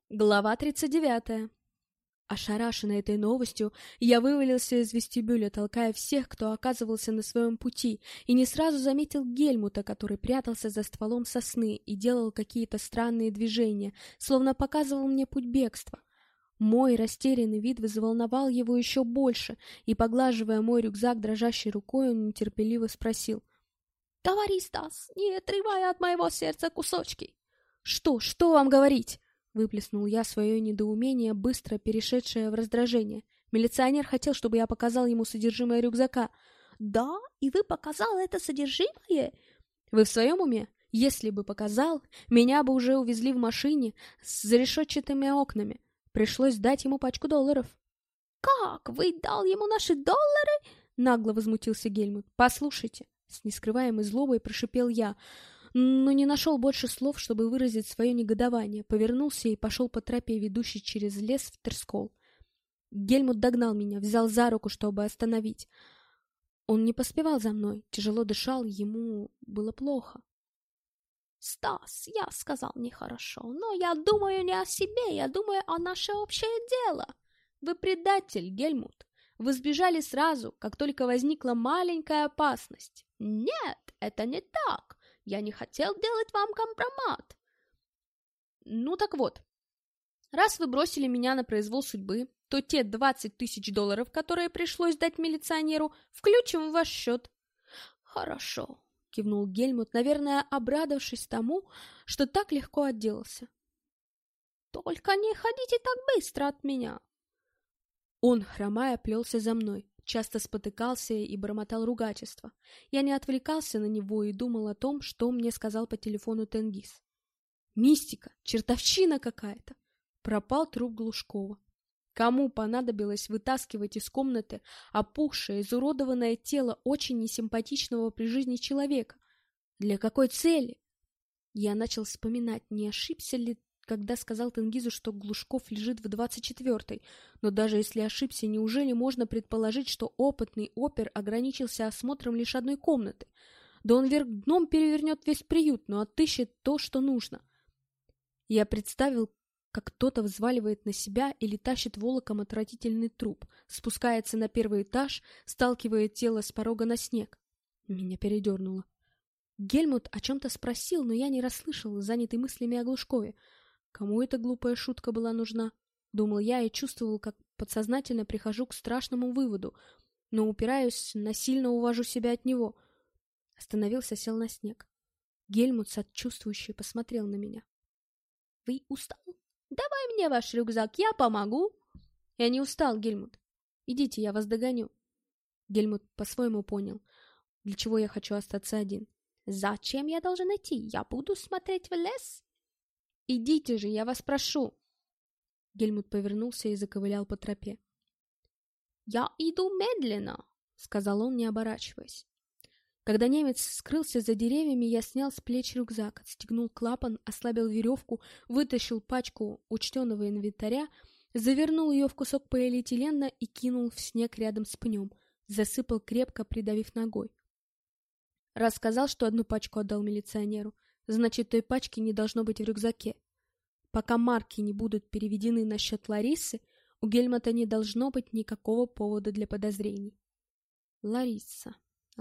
Глава 39. Ошарашенный этой новостью, я вывалился из вестибюля, толкая всех, кто оказывался на своем пути, и не сразу заметил Гельмута, который прятался за стволом сосны и делал какие-то странные движения, словно показывал мне путь бегства. Мой растерянный вид взволновал его еще больше, и, поглаживая мой рюкзак дрожащей рукой, он нетерпеливо спросил: «Говори, Стас, не отрывая от моего сердца кусочки!» Что вам говорить?» Выплеснул я свое недоумение, быстро перешедшее в раздражение. Милиционер хотел, чтобы я показал ему содержимое рюкзака. «Да? И вы показал это содержимое?» «Вы в своем уме? Если бы показал, меня бы уже увезли в машине с зарешетчатыми окнами. Пришлось дать ему пачку долларов». «Как? Вы дал ему наши доллары?» Нагло возмутился Гельмут. «Послушайте», — с нескрываемой злобой прошипел я, но не нашел больше слов, чтобы выразить свое негодование, повернулся и пошел по тропе, ведущей через лес в Терскол. Гельмут догнал меня, взял за руку, чтобы остановить. Он не поспевал за мной, тяжело дышал, ему было плохо. «Стас, я сказал нехорошо, но я думаю не о себе, я думаю о наше общее дело. Вы предатель, Гельмут. Вы сбежали сразу, как только возникла маленькая опасность. Нет, это не так. Я не хотел делать вам компромат». «Ну так вот, раз вы бросили меня на произвол судьбы, то те 20 тысяч долларов, которые пришлось дать милиционеру, включим в ваш счет». «Хорошо», — кивнул Гельмут, наверное, обрадовавшись тому, что так легко отделался. «Только не ходите так быстро от меня». Он, хромая, плелся за мной, часто спотыкался и бормотал ругательства. Я не отвлекался на него и думал о том, что мне сказал по телефону Тенгиз. Мистика, чертовщина какая-то. Пропал труп Глушкова. Кому понадобилось вытаскивать из комнаты опухшее, изуродованное тело очень несимпатичного при жизни человека? Для какой цели? Я начал вспоминать, не ошибся ли, когда сказал Тенгизу, что Глушков лежит в 24-й. Но даже если ошибся, неужели можно предположить, что опытный опер ограничился осмотром лишь одной комнаты? Да он вверх дном перевернет весь приют, но отыщет то, что нужно. Я представил, как кто-то взваливает на себя или тащит волоком отвратительный труп, спускается на первый этаж, сталкивает тело с порога на снег. Меня передернуло. Гельмут о чем-то спросил, но я не расслышал, занятый мыслями о Глушкове. Кому эта глупая шутка была нужна? Думал я и чувствовал, как подсознательно прихожу к страшному выводу, но упираюсь, насильно увожу себя от него. Остановился, сел на снег. Гельмут сочувствующе посмотрел на меня. «Вы устал? Давай мне ваш рюкзак, я помогу». «Я не устал, Гельмут. Идите, я вас догоню». Гельмут по-своему понял, для чего я хочу остаться один. «Зачем я должен идти? Я буду смотреть в лес». «Идите же, я вас прошу!» Гельмут повернулся и заковылял по тропе. «Я иду медленно», — сказал он, не оборачиваясь. Когда немец скрылся за деревьями, я снял с плеч рюкзак, отстегнул клапан, ослабил веревку, вытащил пачку учтенного инвентаря, завернул ее в кусок полиэтилена и кинул в снег рядом с пнем, засыпал крепко, придавив ногой. Раз сказал, что одну пачку отдал милиционеру, значит, той пачки не должно быть в рюкзаке. Пока марки не будут переведены на счет Ларисы, у Гельмута не должно быть никакого повода для подозрений. Лариса,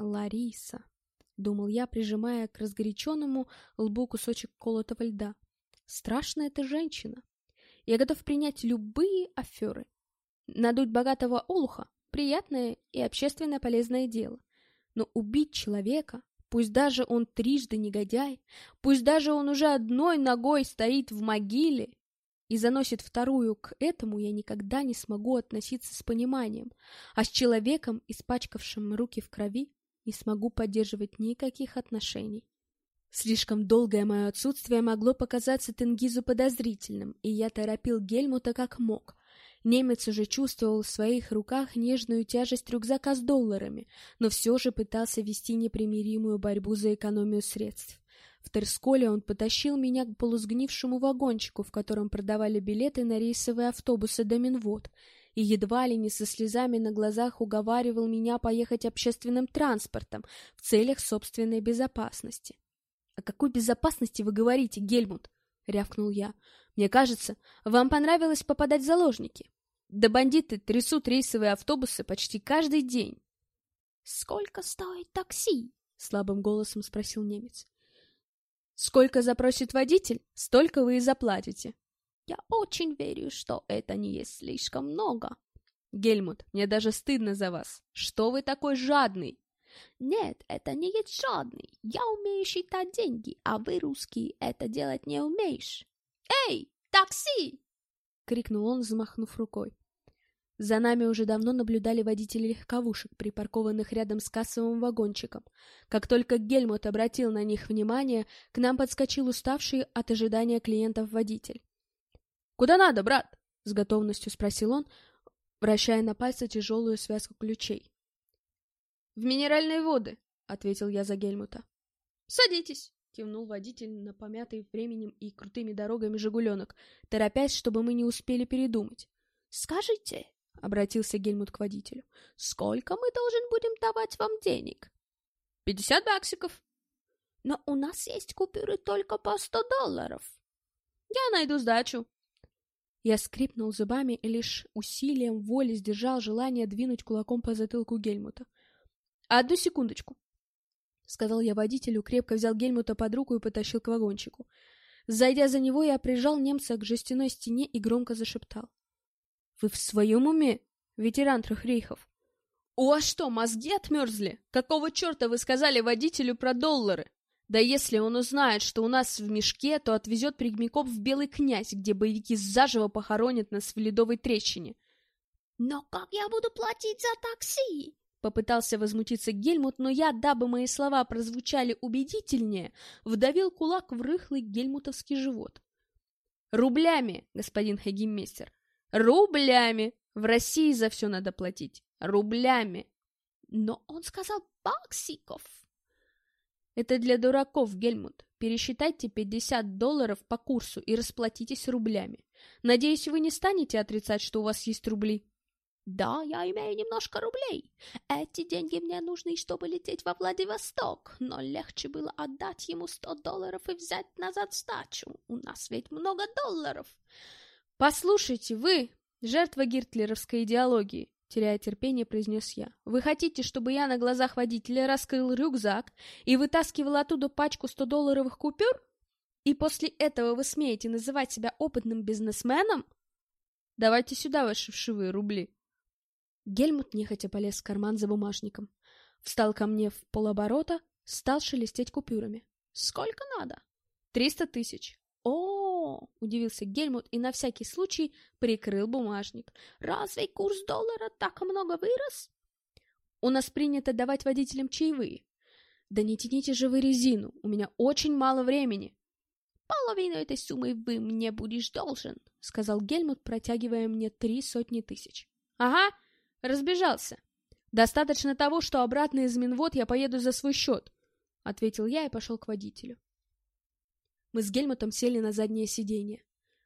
думал я, прижимая к разгоряченному лбу кусочек колотого льда. Страшная эта женщина. Я готов принять любые аферы. Надуть богатого олуха — приятное и общественно полезное дело. Но убить человека, пусть даже он трижды негодяй, пусть даже он уже одной ногой стоит в могиле и заносит вторую к этому, я никогда не смогу относиться с пониманием, а с человеком, испачкавшим руки в крови, не смогу поддерживать никаких отношений. Слишком долгое мое отсутствие могло показаться Тенгизу подозрительным, и я торопил Гельмута как мог. Немец уже чувствовал в своих руках нежную тяжесть рюкзака с долларами, но все же пытался вести непримиримую борьбу за экономию средств. В Терсколе он потащил меня к полусгнившему вагончику, в котором продавали билеты на рейсовые автобусы до Минвод, и едва ли не со слезами на глазах уговаривал меня поехать общественным транспортом в целях собственной безопасности. «О какой безопасности вы говорите, Гельмут?» — рявкнул я. Мне кажется, вам понравилось попадать в заложники. Да бандиты трясут рейсовые автобусы почти каждый день. «Сколько стоит такси?» — слабым голосом спросил немец. «Сколько запросит водитель, столько вы и заплатите». «Я очень верю, что это не есть слишком много». «Гельмут, мне даже стыдно за вас. Что вы такой жадный?» «Нет, это не есть жадный. Я умею считать деньги, а вы, русские, это делать не умеешь». «Эй, такси!» — крикнул он, взмахнув рукой. За нами уже давно наблюдали водители легковушек, припаркованных рядом с кассовым вагончиком. Как только Гельмут обратил на них внимание, к нам подскочил уставший от ожидания клиентов водитель. «Куда надо, брат?» — с готовностью спросил он, вращая на пальце тяжелую связку ключей. «В минеральные воды», — ответил я за Гельмута. «Садитесь», — кивнул водитель на помятый временем и крутыми дорогами «Жигуленок», торопясь, чтобы мы не успели передумать. «Скажите», — обратился Гельмут к водителю, — «сколько мы должен будем давать вам денег?» 50 баксиков. «Но у нас есть купюры только по $100. Я найду сдачу». Я скрипнул зубами и лишь усилием воли сдержал желание двинуть кулаком по затылку Гельмута. «Одну секундочку», — сказал я водителю, крепко взял Гельмута под руку и потащил к вагончику. Зайдя за него, я прижал немца к жестяной стене и громко зашептал. «Вы в своем уме, ветеран 3 рейхов? У вас что, мозги отмерзли? Какого черта вы сказали водителю про доллары? Да если он узнает, что у нас в мешке, то отвезет прямиком в Белый князь, где боевики заживо похоронят нас в ледовой трещине». «Но как я буду платить за такси?» Попытался возмутиться Гельмут, но я, дабы мои слова прозвучали убедительнее, вдавил кулак в рыхлый гельмутовский живот. «Рублями, господин хагиммейстер, рублями! В России за все надо платить. Рублями!» «Но он сказал баксиков!» «Это для дураков, Гельмут. Пересчитайте $50 по курсу и расплатитесь рублями. Надеюсь, вы не станете отрицать, что у вас есть рубли?» «Да, я имею немножко рублей. Эти деньги мне нужны, чтобы лететь во Владивосток, но легче было отдать ему $100 и взять назад сдачу. У нас ведь много долларов». «Послушайте, вы, жертва гитлеровской идеологии», — теряя терпение, произнес я. «Вы хотите, чтобы я на глазах водителя раскрыл рюкзак и вытаскивал оттуда пачку $100 купюр? И после этого вы смеете называть себя опытным бизнесменом? Давайте сюда ваши вшивые рубли». Гельмут нехотя полез в карман за бумажником. Встал ко мне в полоборота, стал шелестеть купюрами. «Сколько надо?» 300 тысяч. «О-о-о!» — удивился Гельмут и на всякий случай прикрыл бумажник. «Разве курс доллара так много вырос?» «У нас принято давать водителям чаевые». «Да не тяните же вы резину, у меня очень мало времени». «Половину этой суммы вы мне будешь должен», — сказал Гельмут, протягивая мне 300 тысяч. «Ага, разбежался. Достаточно того, что обратно из Минвод я поеду за свой счет», — ответил я и пошел к водителю. Мы с Гельмутом сели на заднее сиденье.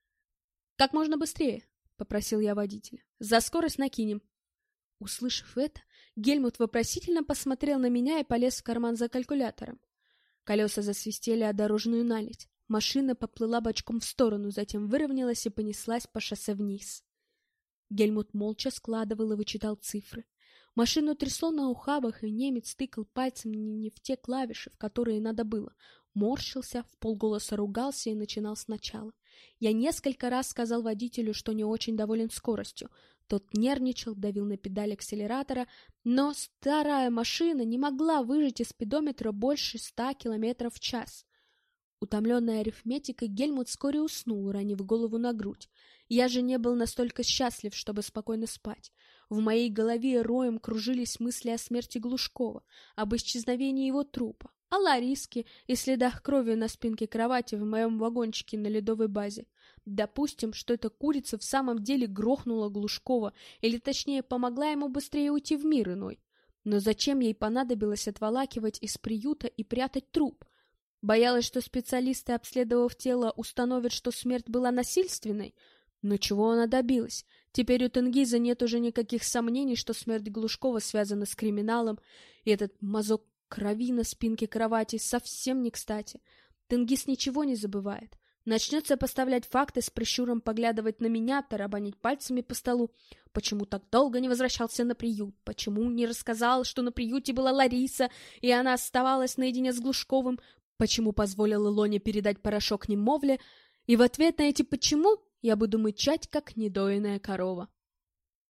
«Как можно быстрее», — попросил я водителя. «За скорость накинем». Услышав это, Гельмут вопросительно посмотрел на меня и полез в карман за калькулятором. Колеса засвистели о дорожную наледь. Машина поплыла бочком в сторону, затем выровнялась и понеслась по шоссе вниз. Гельмут молча складывал и вычитал цифры. Машину трясло на ухабах, и немец тыкал пальцем не в те клавиши, в которые надо было. Морщился, вполголоса ругался и начинал сначала. Я несколько раз сказал водителю, что не очень доволен скоростью. Тот нервничал, давил на педаль акселератора, но старая машина не могла выжать из спидометра больше 100 км в час. Утомленный арифметикой, Гельмут вскоре уснул, уронив голову на грудь. Я же не был настолько счастлив, чтобы спокойно спать. В моей голове роем кружились мысли о смерти Глушкова, об исчезновении его трупа, о Лариске и следах крови на спинке кровати в моем вагончике на ледовой базе. Допустим, что эта курица в самом деле грохнула Глушкова, или точнее помогла ему быстрее уйти в мир иной. Но зачем ей понадобилось отволакивать из приюта и прятать труп? Боялась, что специалисты, обследовав тело, установят, что смерть была насильственной? Но чего она добилась? Теперь у Тенгиза нет уже никаких сомнений, что смерть Глушкова связана с криминалом, и этот мазок крови на спинке кровати совсем не кстати. Тенгиз ничего не забывает. Начнет сопоставлять факты, с прищуром поглядывать на меня, тарабанить пальцами по столу. Почему так долго не возвращался на приют? Почему не рассказал, что на приюте была Лариса, и она оставалась наедине с Глушковым? Почему позволил Илоне передать порошок немовле? И в ответ на эти «почему» я буду мычать, как недоенная корова.